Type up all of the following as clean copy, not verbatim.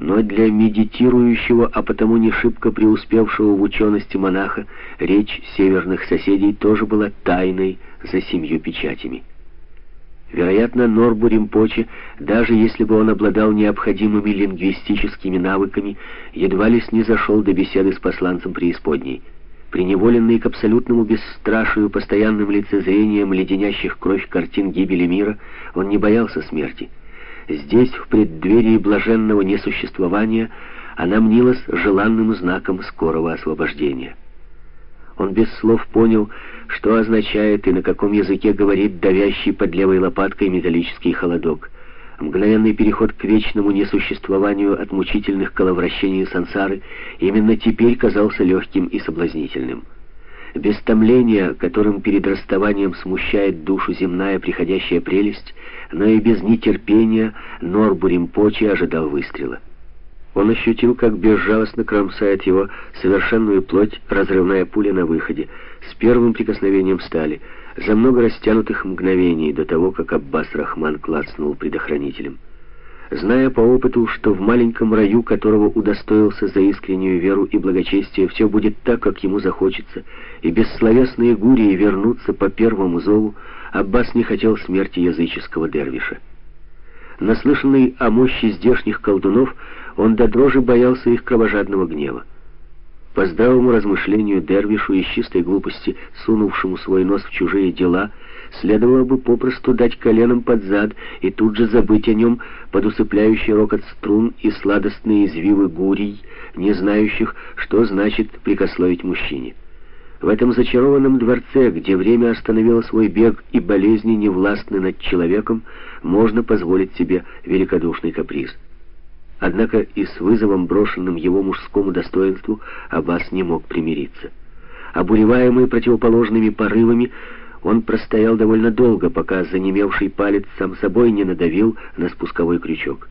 Но для медитирующего, а потому не шибко преуспевшего в учености монаха, речь северных соседей тоже была тайной за 7 печатями. Вероятно, Норбу Ринпоче, даже если бы он обладал необходимыми лингвистическими навыками, едва ли снизошел до беседы с посланцем преисподней. Приневоленный к абсолютному бесстрашию, постоянным лицезрением леденящих кровь картин гибели мира, он не боялся смерти. Здесь, в преддверии блаженного несуществования, она мнилась желанным знаком скорого освобождения. Он без слов понял, что означает и на каком языке говорит давящий под левой лопаткой металлический холодок. Мгновенный переход к вечному несуществованию от мучительных коловращений сансары именно теперь казался легким и соблазнительным. Без томления, которым перед расставанием смущает душу земная приходящая прелесть, но и без нетерпения Норбу Ринпоче ожидал выстрела. Он ощутил, как безжалостно кромсает его совершенную плоть разрывная пуля на выходе, с первым прикосновением стали, за много растянутых мгновений до того, как Аббас Рахман клацнул предохранителем. Зная по опыту, что в маленьком раю, которого удостоился за искреннюю веру и благочестие, все будет так, как ему захочется, и бессловесные гурии вернутся по первому зову, Аббас не хотел смерти языческого дервиша. Наслышанный о мощи здешних колдунов, он до дрожи боялся их кровожадного гнева. По здравому размышлению дервишу из чистой глупости, сунувшему свой нос в чужие дела, следовало бы попросту дать коленом под зад и тут же забыть о нем под усыпляющий рокот струн и сладостные извивы гурий, не знающих, что значит прикословить мужчине. В этом зачарованном дворце, где время остановило свой бег и болезни не властны над человеком, можно позволить себе великодушный каприз. Однако и с вызовом, брошенным его мужскому достоинству, Аббас не мог примириться. Обуреваемый противоположными порывами, он простоял довольно долго, пока занемевший палец сам собой не надавил на спусковой крючок.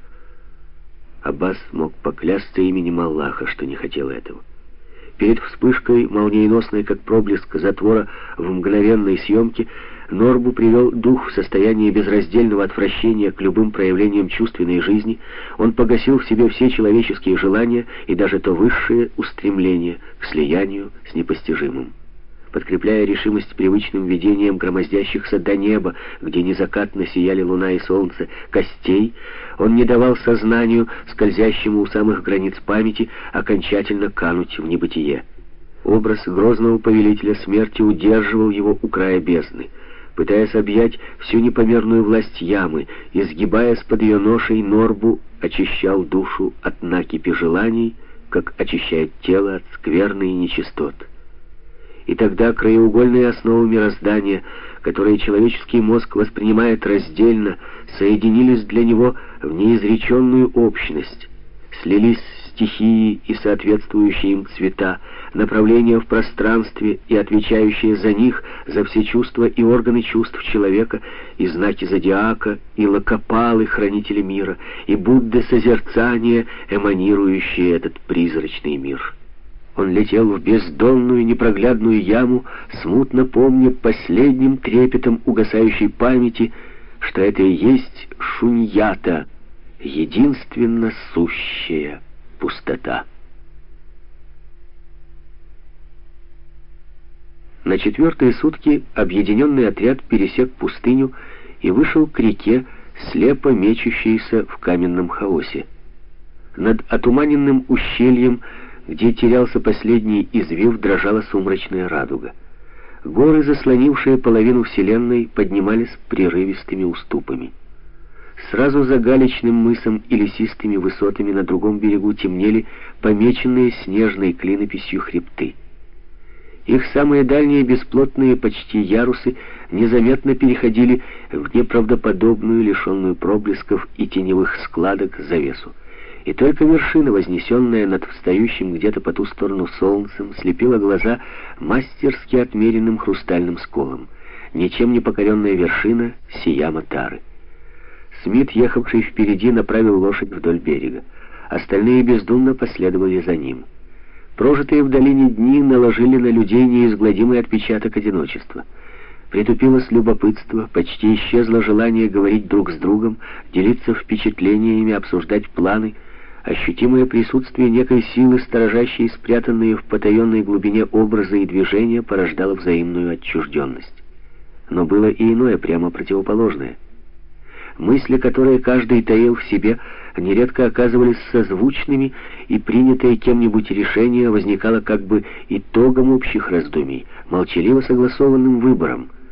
Аббас мог поклясться именем Аллаха, что не хотел этого. Перед вспышкой, молниеносной как проблеск затвора в мгновенной съемке, Норбу привел дух в состояние безраздельного отвращения к любым проявлениям чувственной жизни. Он погасил в себе все человеческие желания и даже то высшее устремление к слиянию с непостижимым. Подкрепляя решимость привычным видением громоздящихся до неба, где незакатно сияли луна и солнце, костей, он не давал сознанию, скользящему у самых границ памяти, окончательно кануть в небытие. Образ грозного повелителя смерти удерживал его у края бездны. Пытаясь объять всю непомерную власть ямы, изгибаясь под ее ношей, Норбу очищал душу от накипи желаний, как очищает тело от скверны и нечистот. И тогда краеугольные основы мироздания, которые человеческий мозг воспринимает раздельно, соединились для него в неизреченную общность, слились стихии и соответствующие им цвета, направления в пространстве и отвечающие за них, за все чувства и органы чувств человека, и знаки зодиака, и локопалы, хранители мира, и Будды созерцания, эманирующие этот призрачный мир. Он летел в бездонную непроглядную яму, смутно помня последним трепетом угасающей памяти, что это и есть шуньята, единственно сущая пустота. На 4-е сутки объединенный отряд пересек пустыню и вышел к реке, слепо мечущейся в каменном хаосе. Над отуманенным ущельем, где терялся последний извив, дрожала сумрачная радуга. Горы, заслонившие половину вселенной, поднимались прерывистыми уступами. Сразу за галечным мысом и лесистыми высотами на другом берегу темнели помеченные снежной клинописью хребты. Их самые дальние бесплотные почти ярусы незаметно переходили в неправдоподобную, лишенную проблесков и теневых складок завесу. И только вершина, вознесенная над встающим где-то по ту сторону солнцем, слепила глаза мастерски отмеренным хрустальным сколом. Ничем не покоренная вершина Сияма-Тары. Смит, ехавший впереди, направил лошадь вдоль берега. Остальные бездумно последовали за ним. Прожитые в долине дни наложили на людей неизгладимый отпечаток одиночества. Притупилось любопытство, почти исчезло желание говорить друг с другом, делиться впечатлениями, обсуждать планы. ощутимое присутствие некой силы, сторожащей спрятанные в потаенной глубине образы и движения, порождало взаимную отчужденность. Но было и иное, прямо противоположное. Мысли, которые каждый таил в себе, нередко оказывались созвучными, и принятое кем-нибудь решение возникало как бы итогом общих раздумий, молчаливо согласованным выбором.